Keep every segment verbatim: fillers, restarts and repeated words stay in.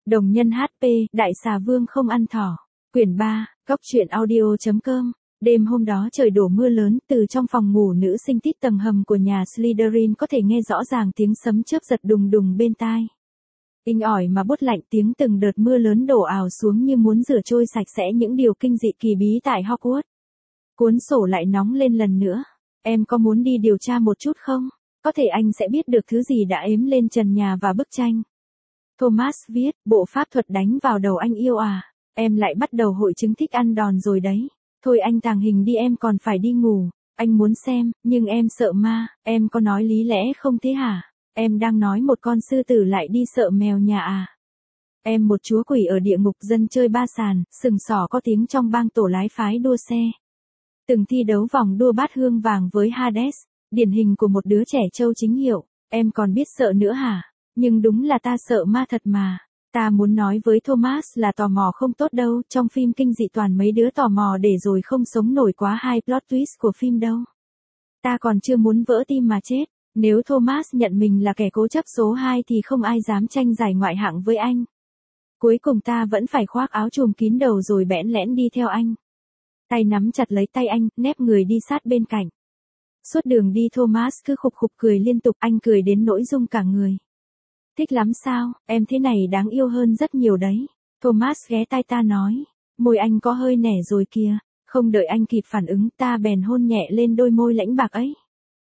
Đồng nhân hát pê, Đại xà vương không ăn thỏ. Quyển ba, góc truyện audio.com. Đêm hôm đó trời đổ mưa lớn, từ trong phòng ngủ nữ sinh tít tầng hầm của nhà Slytherin có thể nghe rõ ràng tiếng sấm chớp giật đùng đùng bên tai. Inh ỏi mà buốt lạnh, tiếng từng đợt mưa lớn đổ ào xuống như muốn rửa trôi sạch sẽ những điều kinh dị kỳ bí tại Hogwarts. Cuốn sổ lại nóng lên lần nữa. Em có muốn đi điều tra một chút không? Có thể anh sẽ biết được thứ gì đã ếm lên trần nhà và bức tranh. Thomas viết, bộ pháp thuật đánh vào đầu anh yêu à? Em lại bắt đầu hội chứng thích ăn đòn rồi đấy. Thôi anh tàng hình đi, em còn phải đi ngủ. Anh muốn xem, nhưng em sợ ma. Em có nói lý lẽ không thế hả? Em đang nói một con sư tử lại đi sợ mèo nhà à? Em một chúa quỷ ở địa ngục, dân chơi ba sàn, sừng sỏ có tiếng trong bang tổ lái phái đua xe. Từng thi đấu vòng đua bát hương vàng với Hades, điển hình của một đứa trẻ trâu chính hiệu. Em còn biết sợ nữa hả? Nhưng đúng là ta sợ ma thật mà. Ta muốn nói với Thomas là tò mò không tốt đâu, trong phim kinh dị toàn mấy đứa tò mò để rồi không sống nổi quá hai plot twist của phim đâu. Ta còn chưa muốn vỡ tim mà chết. Nếu Thomas nhận mình là kẻ cố chấp số hai thì không ai dám tranh giải ngoại hạng với anh. Cuối cùng ta vẫn phải khoác áo trùm kín đầu rồi bẽn lẽn đi theo anh. Tay nắm chặt lấy tay anh, nép người đi sát bên cạnh. Suốt đường đi Thomas cứ khục khục cười liên tục, anh cười đến nỗi rung cả người. Thích lắm sao, em thế này đáng yêu hơn rất nhiều đấy. Thomas ghé tai ta nói, môi anh có hơi nẻ rồi kìa. Không đợi anh kịp phản ứng, ta bèn hôn nhẹ lên đôi môi lãnh bạc ấy.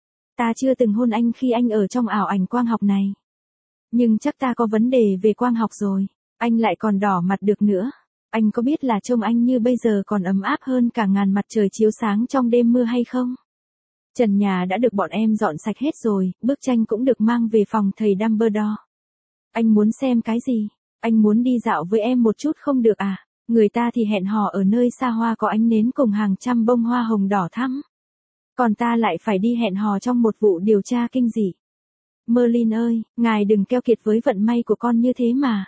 Ta chưa từng hôn anh khi anh ở trong ảo ảnh quang học này. Nhưng chắc ta có vấn đề về quang học rồi. Anh lại còn đỏ mặt được nữa. Anh có biết là trông anh như bây giờ còn ấm áp hơn cả ngàn mặt trời chiếu sáng trong đêm mưa hay không? Trần nhà đã được bọn em dọn sạch hết rồi, bức tranh cũng được mang về phòng thầy Dumbledore. Anh muốn xem cái gì? Anh muốn đi dạo với em một chút không được à? Người ta thì hẹn hò ở nơi xa hoa có ánh nến cùng hàng trăm bông hoa hồng đỏ thắm. Còn ta lại phải đi hẹn hò trong một vụ điều tra kinh dị. Merlin ơi, ngài đừng keo kiệt với vận may của con như thế mà.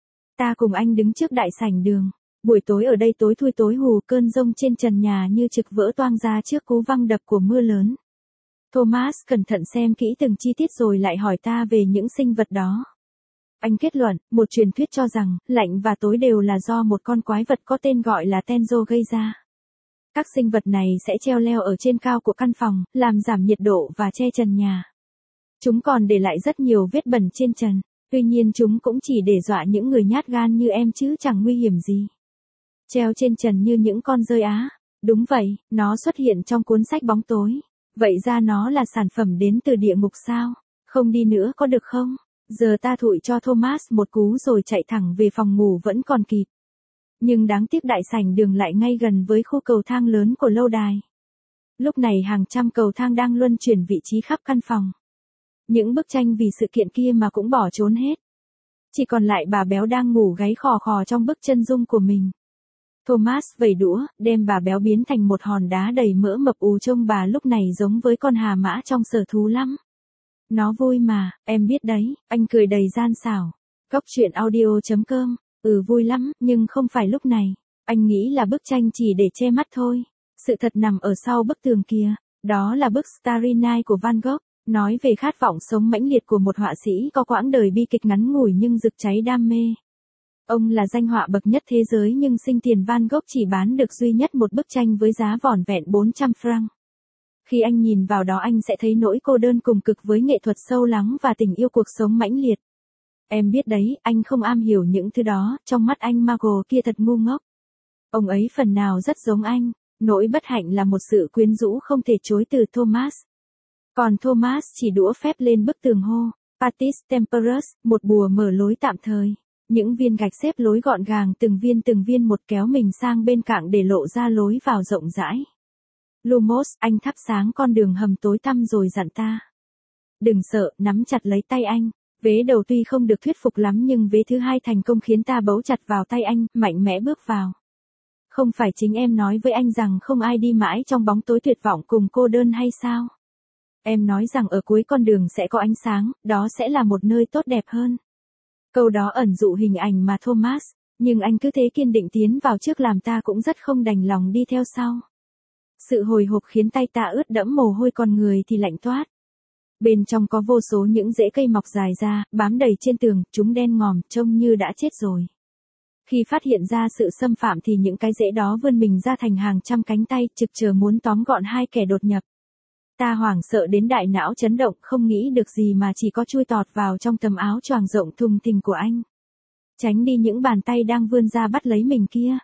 Ta cùng anh đứng trước đại sảnh đường. Buổi tối ở đây tối thui tối hù, cơn giông trên trần nhà như trực vỡ toang ra trước cú văng đập của mưa lớn. Thomas cẩn thận xem kỹ từng chi tiết rồi lại hỏi ta về những sinh vật đó. Anh kết luận, một truyền thuyết cho rằng, lạnh và tối đều là do một con quái vật có tên gọi là Tenzo gây ra. Các sinh vật này sẽ treo leo ở trên cao của căn phòng, làm giảm nhiệt độ và che trần nhà. Chúng còn để lại rất nhiều vết bẩn trên trần. Tuy nhiên chúng cũng chỉ để dọa những người nhát gan như em chứ chẳng nguy hiểm gì. Treo trên trần như những con dơi á. Đúng vậy, nó xuất hiện trong cuốn sách bóng tối. Vậy ra nó là sản phẩm đến từ địa ngục sao? Không đi nữa có được không? Giờ ta thụi cho Thomas một cú rồi chạy thẳng về phòng ngủ vẫn còn kịp. Nhưng đáng tiếc đại sảnh đường lại ngay gần với khu cầu thang lớn của lâu đài. Lúc này hàng trăm cầu thang đang luân chuyển vị trí khắp căn phòng. Những bức tranh vì sự kiện kia mà cũng bỏ trốn hết. Chỉ còn lại bà béo đang ngủ gáy khò khò trong bức chân dung của mình. Thomas vẩy đũa, đem bà béo biến thành một hòn đá đầy mỡ mập ù, trông bà lúc này giống với con hà mã trong sở thú lắm. Nó vui mà, em biết đấy, anh cười đầy gian xảo. Góc truyện audio.com, ừ vui lắm, nhưng không phải lúc này. Anh nghĩ là bức tranh chỉ để che mắt thôi. Sự thật nằm ở sau bức tường kia. Đó là bức Starry Night của Van Gogh, nói về khát vọng sống mãnh liệt của một họa sĩ có quãng đời bi kịch ngắn ngủi nhưng rực cháy đam mê. Ông là danh họa bậc nhất thế giới nhưng sinh tiền Van Gogh chỉ bán được duy nhất một bức tranh với giá vỏn vẹn bốn trăm franc. Khi anh nhìn vào đó anh sẽ thấy nỗi cô đơn cùng cực với nghệ thuật sâu lắng và tình yêu cuộc sống mãnh liệt. Em biết đấy, anh không am hiểu những thứ đó, trong mắt anh Margot kia thật ngu ngốc. Ông ấy phần nào rất giống anh, nỗi bất hạnh là một sự quyến rũ không thể chối từ Thomas. Còn Thomas chỉ đũa phép lên bức tường hô, Patis Temperus, một bùa mở lối tạm thời. Những viên gạch xếp lối gọn gàng từng viên từng viên một kéo mình sang bên cạnh để lộ ra lối vào rộng rãi. Lumos, anh thắp sáng con đường hầm tối tăm rồi dặn ta. Đừng sợ, nắm chặt lấy tay anh. Vế đầu tuy không được thuyết phục lắm nhưng vế thứ hai thành công khiến ta bấu chặt vào tay anh, mạnh mẽ bước vào. Không phải chính em nói với anh rằng không ai đi mãi trong bóng tối tuyệt vọng cùng cô đơn hay sao? Em nói rằng ở cuối con đường sẽ có ánh sáng, đó sẽ là một nơi tốt đẹp hơn. Câu đó ẩn dụ hình ảnh mà Thomas, nhưng anh cứ thế kiên định tiến vào trước làm ta cũng rất không đành lòng đi theo sau. Sự hồi hộp khiến tay ta ướt đẫm mồ hôi, còn người thì lạnh toát. Bên trong có vô số những rễ cây mọc dài ra, bám đầy trên tường, chúng đen ngòm, trông như đã chết rồi. Khi phát hiện ra sự xâm phạm thì những cái rễ đó vươn mình ra thành hàng trăm cánh tay, trực chờ muốn tóm gọn hai kẻ đột nhập. Ta hoảng sợ đến đại não chấn động, không nghĩ được gì mà chỉ có chui tọt vào trong tấm áo choàng rộng thùng thình của anh. Tránh đi những bàn tay đang vươn ra bắt lấy mình kia.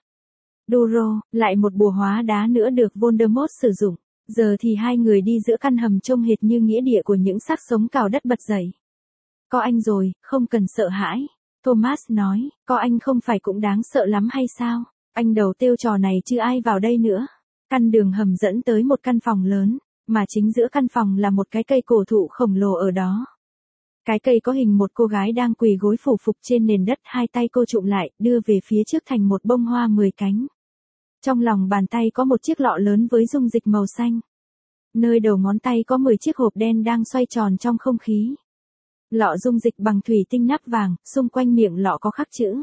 Duro, lại một bùa hóa đá nữa được Voldemort sử dụng. Giờ thì hai người đi giữa căn hầm trông hệt như nghĩa địa của những xác sống cào đất bật dậy. Có anh rồi, không cần sợ hãi. Thomas nói, có anh không phải cũng đáng sợ lắm hay sao? Anh đầu têu trò này chứ ai vào đây nữa. Căn đường hầm dẫn tới một căn phòng lớn, mà chính giữa căn phòng là một cái cây cổ thụ khổng lồ ở đó. Cái cây có hình một cô gái đang quỳ gối phủ phục trên nền đất, hai tay cô trụm lại, đưa về phía trước thành một bông hoa mười cánh. Trong lòng bàn tay có một chiếc lọ lớn với dung dịch màu xanh. Nơi đầu ngón tay có mười chiếc hộp đen đang xoay tròn trong không khí. Lọ dung dịch bằng thủy tinh nắp vàng, xung quanh miệng lọ có khắc chữ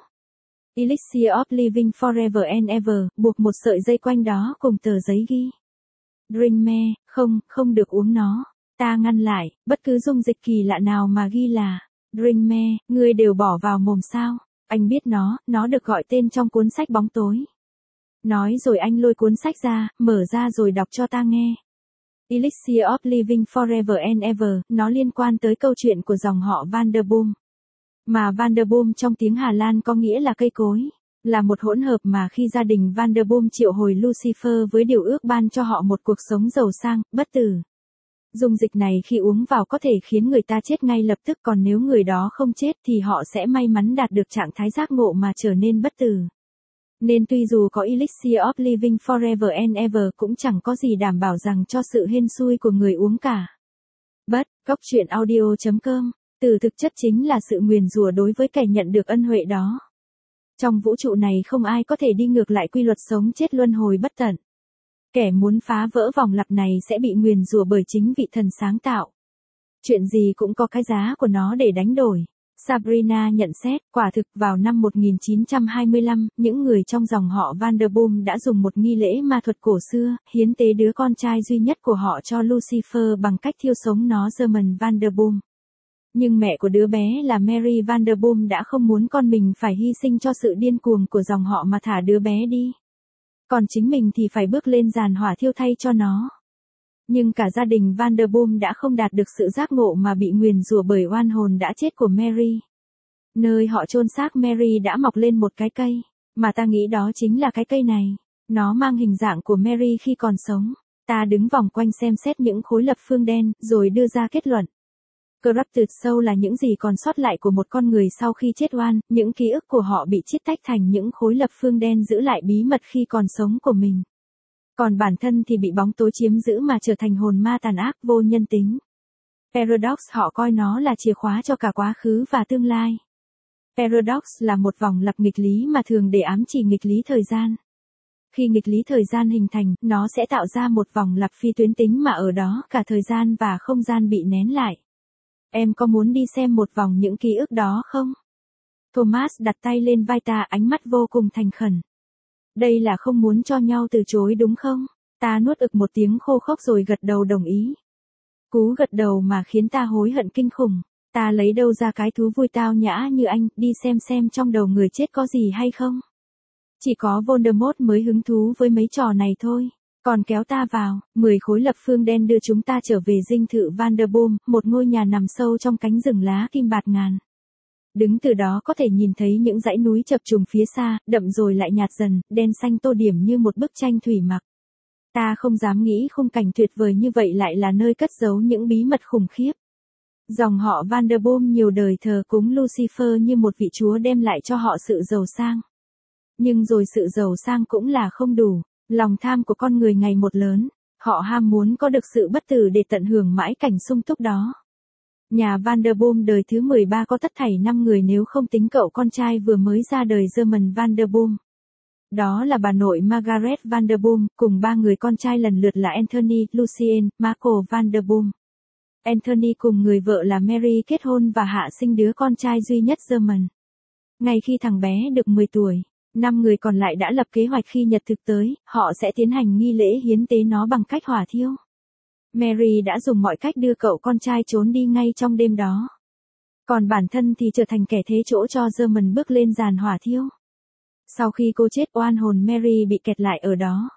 Elixir of Living Forever and Ever, buộc một sợi dây quanh đó cùng tờ giấy ghi. Drinkme, không, không được uống nó. Ta ngăn lại, bất cứ dung dịch kỳ lạ nào mà ghi là Drinkme, ngươi đều bỏ vào mồm sao? Anh biết nó, nó được gọi tên trong cuốn sách bóng tối. Nói rồi anh lôi cuốn sách ra, mở ra rồi đọc cho ta nghe. Elixir of Living Forever and Ever, nó liên quan tới câu chuyện của dòng họ Vanderboom. Mà Vanderboom trong tiếng Hà Lan có nghĩa là cây cối, là một hỗn hợp mà khi gia đình Vanderboom triệu hồi Lucifer với điều ước ban cho họ một cuộc sống giàu sang, bất tử. Dung dịch này khi uống vào có thể khiến người ta chết ngay lập tức, còn nếu người đó không chết thì họ sẽ may mắn đạt được trạng thái giác ngộ mà trở nên bất tử. Nên tuy dù có Elixir of Living Forever and Ever cũng chẳng có gì đảm bảo rằng cho sự hên xui của người uống cả. Bất, góc truyện audio chấm com, từ thực chất chính là sự nguyền rủa đối với kẻ nhận được ân huệ đó. Trong vũ trụ này không ai có thể đi ngược lại quy luật sống chết luân hồi bất tận. Kẻ muốn phá vỡ vòng lặp này sẽ bị nguyền rủa bởi chính vị thần sáng tạo. Chuyện gì cũng có cái giá của nó để đánh đổi. Sabrina nhận xét, quả thực vào năm một nghìn chín trăm hai mươi lăm, những người trong dòng họ Vanderboom đã dùng một nghi lễ ma thuật cổ xưa, hiến tế đứa con trai duy nhất của họ cho Lucifer bằng cách thiêu sống nó German Vanderboom. Nhưng mẹ của đứa bé là Mary Vanderboom đã không muốn con mình phải hy sinh cho sự điên cuồng của dòng họ mà thả đứa bé đi. Còn chính mình thì phải bước lên giàn hỏa thiêu thay cho nó. Nhưng cả gia đình Vanderboom đã không đạt được sự giác ngộ mà bị nguyền rủa bởi oan hồn đã chết của Mary. Nơi họ chôn xác Mary đã mọc lên một cái cây, mà ta nghĩ đó chính là cái cây này. Nó mang hình dạng của Mary khi còn sống. Ta đứng vòng quanh xem xét những khối lập phương đen, rồi đưa ra kết luận. Corrupted Soul là những gì còn sót lại của một con người sau khi chết oan, những ký ức của họ bị chiết tách thành những khối lập phương đen giữ lại bí mật khi còn sống của mình. Còn bản thân thì bị bóng tối chiếm giữ mà trở thành hồn ma tàn ác vô nhân tính. Paradox họ coi nó là chìa khóa cho cả quá khứ và tương lai. Paradox là một vòng lặp nghịch lý mà thường để ám chỉ nghịch lý thời gian. Khi nghịch lý thời gian hình thành, nó sẽ tạo ra một vòng lặp phi tuyến tính mà ở đó cả thời gian và không gian bị nén lại. Em có muốn đi xem một vòng những ký ức đó không? Thomas đặt tay lên vai ta, ánh mắt vô cùng thành khẩn. Đây là không muốn cho nhau từ chối đúng không? Ta nuốt ực một tiếng khô khốc rồi gật đầu đồng ý. Cú gật đầu mà khiến ta hối hận kinh khủng. Ta lấy đâu ra cái thú vui tao nhã như anh, đi xem xem trong đầu người chết có gì hay không? Chỉ có Voldemort mới hứng thú với mấy trò này thôi. Còn kéo ta vào, mười khối lập phương đen đưa chúng ta trở về dinh thự Vanderboom, một ngôi nhà nằm sâu trong cánh rừng lá kim bạt ngàn. Đứng từ đó có thể nhìn thấy những dãy núi chập trùng phía xa, đậm rồi lại nhạt dần, đen xanh tô điểm như một bức tranh thủy mặc. Ta không dám nghĩ khung cảnh tuyệt vời như vậy lại là nơi cất giấu những bí mật khủng khiếp. Dòng họ Vanderboom nhiều đời thờ cúng Lucifer như một vị chúa đem lại cho họ sự giàu sang. Nhưng rồi sự giàu sang cũng là không đủ. Lòng tham của con người ngày một lớn, họ ham muốn có được sự bất tử để tận hưởng mãi cảnh sung túc đó. Nhà Vanderboom đời thứ mười ba có tất thảy năm người nếu không tính cậu con trai vừa mới ra đời German Vanderboom. Đó là bà nội Margaret Vanderboom, cùng ba người con trai lần lượt là Anthony, Lucien, Marco Vanderboom. Anthony cùng người vợ là Mary kết hôn và hạ sinh đứa con trai duy nhất German. Ngay khi thằng bé được mười tuổi, năm người còn lại đã lập kế hoạch khi nhật thực tới, họ sẽ tiến hành nghi lễ hiến tế nó bằng cách hỏa thiêu. Mary đã dùng mọi cách đưa cậu con trai trốn đi ngay trong đêm đó. Còn bản thân thì trở thành kẻ thế chỗ cho German bước lên giàn hỏa thiêu. Sau khi cô chết, oan hồn Mary bị kẹt lại ở đó,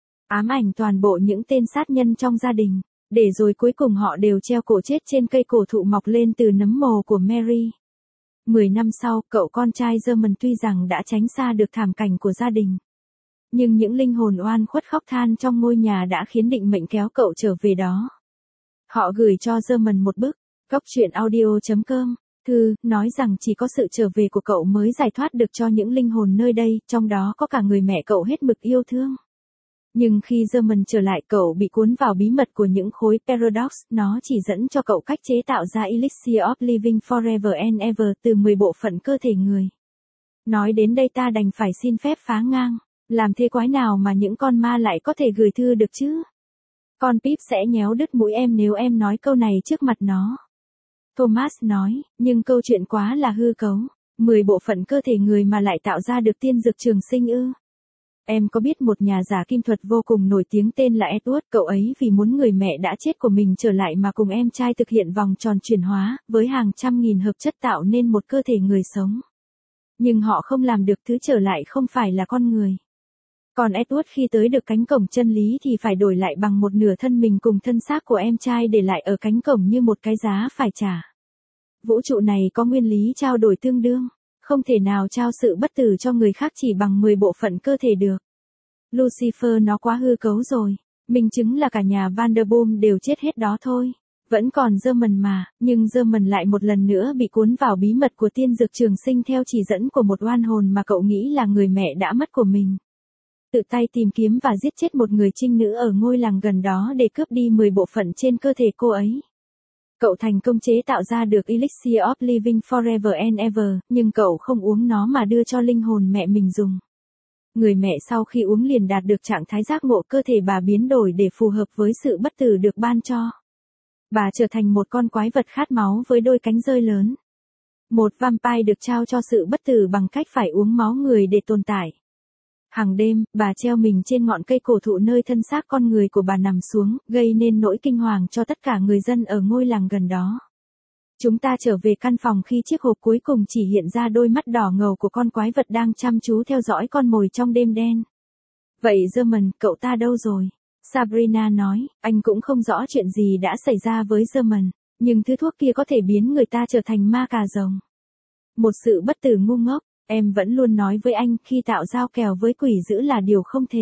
ám ảnh toàn bộ những tên sát nhân trong gia đình, để rồi cuối cùng họ đều treo cổ chết trên cây cổ thụ mọc lên từ nấm mồ của Mary. Mười năm sau, cậu con trai German tuy rằng đã tránh xa được thảm cảnh của gia đình, nhưng những linh hồn oan khuất khóc than trong ngôi nhà đã khiến định mệnh kéo cậu trở về đó. Họ gửi cho German một bức góc truyện audio chấm com thư, nói rằng chỉ có sự trở về của cậu mới giải thoát được cho những linh hồn nơi đây, trong đó có cả người mẹ cậu hết mực yêu thương. Nhưng khi German trở lại, cậu bị cuốn vào bí mật của những khối Paradox, nó chỉ dẫn cho cậu cách chế tạo ra Elixir of Living Forever and Ever từ mười bộ phận cơ thể người. Nói đến đây ta đành phải xin phép phá ngang, làm thế quái nào mà những con ma lại có thể gửi thư được chứ? Con Pip sẽ nhéo đứt mũi em nếu em nói câu này trước mặt nó. Thomas nói, nhưng câu chuyện quá là hư cấu, mười bộ phận cơ thể người mà lại tạo ra được tiên dược trường sinh ư? Em có biết một nhà giả kim thuật vô cùng nổi tiếng tên là Edward, cậu ấy vì muốn người mẹ đã chết của mình trở lại mà cùng em trai thực hiện vòng tròn chuyển hóa, với hàng trăm nghìn hợp chất tạo nên một cơ thể người sống. Nhưng họ không làm được, thứ trở lại không phải là con người. Còn Edward khi tới được cánh cổng chân lý thì phải đổi lại bằng một nửa thân mình cùng thân xác của em trai để lại ở cánh cổng như một cái giá phải trả. Vũ trụ này có nguyên lý trao đổi tương đương, không thể nào trao sự bất tử cho người khác chỉ bằng mười bộ phận cơ thể được. Lucifer nó quá hư cấu rồi, minh chứng là cả nhà Vanderboom đều chết hết đó thôi. Vẫn còn German mà, nhưng German lại một lần nữa bị cuốn vào bí mật của tiên dược trường sinh theo chỉ dẫn của một oan hồn mà cậu nghĩ là người mẹ đã mất của mình. Tự tay tìm kiếm và giết chết một người trinh nữ ở ngôi làng gần đó để cướp đi mười bộ phận trên cơ thể cô ấy. Cậu thành công chế tạo ra được Elixir of Living Forever and Ever, nhưng cậu không uống nó mà đưa cho linh hồn mẹ mình dùng. Người mẹ sau khi uống liền đạt được trạng thái giác ngộ, cơ thể bà biến đổi để phù hợp với sự bất tử được ban cho. Bà trở thành một con quái vật khát máu với đôi cánh rơi lớn. Một vampire được trao cho sự bất tử bằng cách phải uống máu người để tồn tại. Hàng đêm, bà treo mình trên ngọn cây cổ thụ nơi thân xác con người của bà nằm xuống, gây nên nỗi kinh hoàng cho tất cả người dân ở ngôi làng gần đó. Chúng ta trở về căn phòng khi chiếc hộp cuối cùng chỉ hiện ra đôi mắt đỏ ngầu của con quái vật đang chăm chú theo dõi con mồi trong đêm đen. Vậy German, cậu ta đâu rồi? Sabrina nói, anh cũng không rõ chuyện gì đã xảy ra với German, nhưng thứ thuốc kia có thể biến người ta trở thành ma cà rồng. Một sự bất tử ngu ngốc. Em vẫn luôn nói với anh, khi tạo giao kèo với quỷ dữ là điều không thể.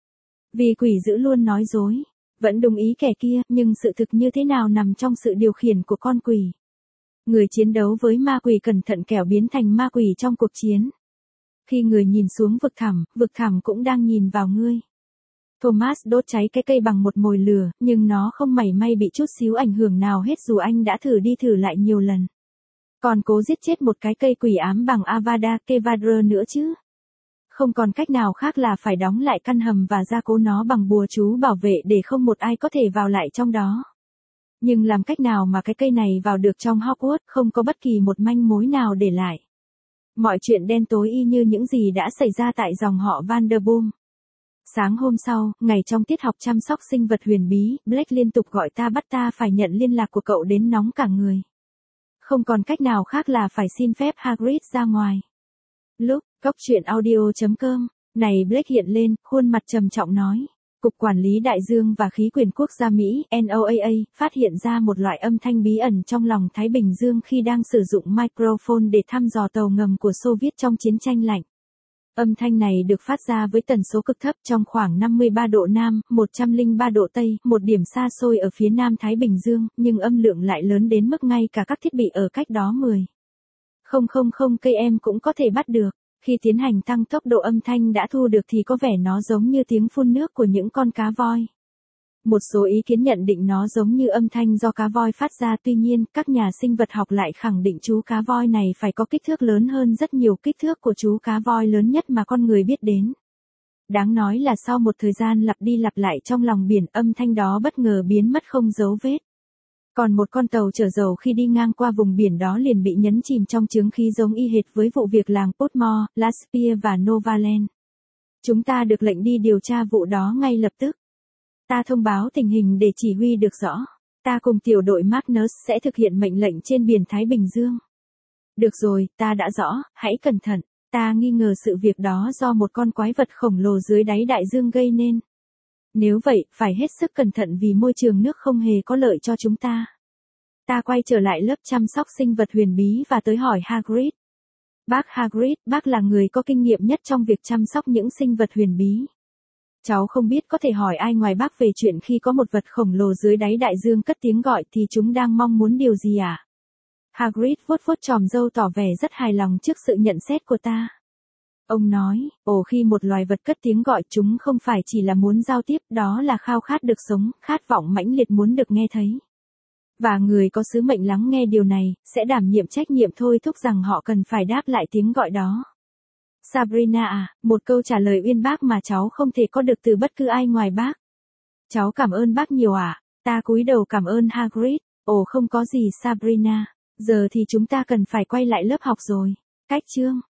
Vì quỷ dữ luôn nói dối. Vẫn đúng ý kẻ kia, nhưng sự thực như thế nào nằm trong sự điều khiển của con quỷ. Người chiến đấu với ma quỷ cẩn thận kẻo biến thành ma quỷ trong cuộc chiến. Khi người nhìn xuống vực thẳm, vực thẳm cũng đang nhìn vào ngươi. Thomas đốt cháy cái cây bằng một mồi lửa, nhưng nó không mảy may bị chút xíu ảnh hưởng nào hết dù anh đã thử đi thử lại nhiều lần. Còn cố giết chết một cái cây quỷ ám bằng Avada Kedavra nữa chứ. Không còn cách nào khác là phải đóng lại căn hầm và gia cố nó bằng bùa chú bảo vệ để không một ai có thể vào lại trong đó. Nhưng làm cách nào mà cái cây này vào được trong Hogwarts, không có bất kỳ một manh mối nào để lại. Mọi chuyện đen tối y như những gì đã xảy ra tại dòng họ Vanderboom. Sáng hôm sau, ngày trong tiết học chăm sóc sinh vật huyền bí, Black liên tục gọi ta bắt ta phải nhận liên lạc của cậu đến nóng cả người. Không còn cách nào khác là phải xin phép Hagrid ra ngoài. Lúc, góc truyện audio chấm com, này Black hiện lên, khuôn mặt trầm trọng nói. Cục Quản lý Đại dương và Khí quyển Quốc gia Mỹ, N O A A, phát hiện ra một loại âm thanh bí ẩn trong lòng Thái Bình Dương khi đang sử dụng microphone để thăm dò tàu ngầm của Xô Viết trong chiến tranh lạnh. Âm thanh này được phát ra với tần số cực thấp trong khoảng năm mươi ba độ Nam, một trăm lẻ ba độ Tây, một điểm xa xôi ở phía Nam Thái Bình Dương, nhưng âm lượng lại lớn đến mức ngay cả các thiết bị ở cách đó mười nghìn cây em cũng có thể bắt được. Khi tiến hành tăng tốc độ âm thanh đã thu được thì có vẻ nó giống như tiếng phun nước của những con cá voi. Một số ý kiến nhận định nó giống như âm thanh do cá voi phát ra, tuy nhiên, các nhà sinh vật học lại khẳng định chú cá voi này phải có kích thước lớn hơn rất nhiều kích thước của chú cá voi lớn nhất mà con người biết đến. Đáng nói là sau một thời gian lặp đi lặp lại trong lòng biển, âm thanh đó bất ngờ biến mất không dấu vết. Còn một con tàu chở dầu khi đi ngang qua vùng biển đó liền bị nhấn chìm trong chướng khí giống y hệt với vụ việc làng Portmore, Laspia và Novaland. Chúng ta được lệnh đi điều tra vụ đó ngay lập tức. Ta thông báo tình hình để chỉ huy được rõ. Ta cùng tiểu đội Magnus sẽ thực hiện mệnh lệnh trên biển Thái Bình Dương. Được rồi, ta đã rõ, hãy cẩn thận. Ta nghi ngờ sự việc đó do một con quái vật khổng lồ dưới đáy đại dương gây nên. Nếu vậy, phải hết sức cẩn thận vì môi trường nước không hề có lợi cho chúng ta. Ta quay trở lại lớp chăm sóc sinh vật huyền bí và tới hỏi Hagrid. Bác Hagrid, bác là người có kinh nghiệm nhất trong việc chăm sóc những sinh vật huyền bí. Cháu không biết có thể hỏi ai ngoài bác về chuyện khi có một vật khổng lồ dưới đáy đại dương cất tiếng gọi thì chúng đang mong muốn điều gì à? Hagrid vuốt vuốt chòm râu tỏ vẻ rất hài lòng trước sự nhận xét của ta. Ông nói, ồ khi một loài vật cất tiếng gọi chúng không phải chỉ là muốn giao tiếp, đó là khao khát được sống, khát vọng mãnh liệt muốn được nghe thấy. Và người có sứ mệnh lắng nghe điều này, sẽ đảm nhiệm trách nhiệm thôi thúc rằng họ cần phải đáp lại tiếng gọi đó. Sabrina à, một câu trả lời uyên bác mà cháu không thể có được từ bất cứ ai ngoài bác. Cháu cảm ơn bác nhiều ạ. À? Ta cúi đầu cảm ơn Hagrid. Ồ không có gì Sabrina. Giờ thì chúng ta cần phải quay lại lớp học rồi. Cách chương.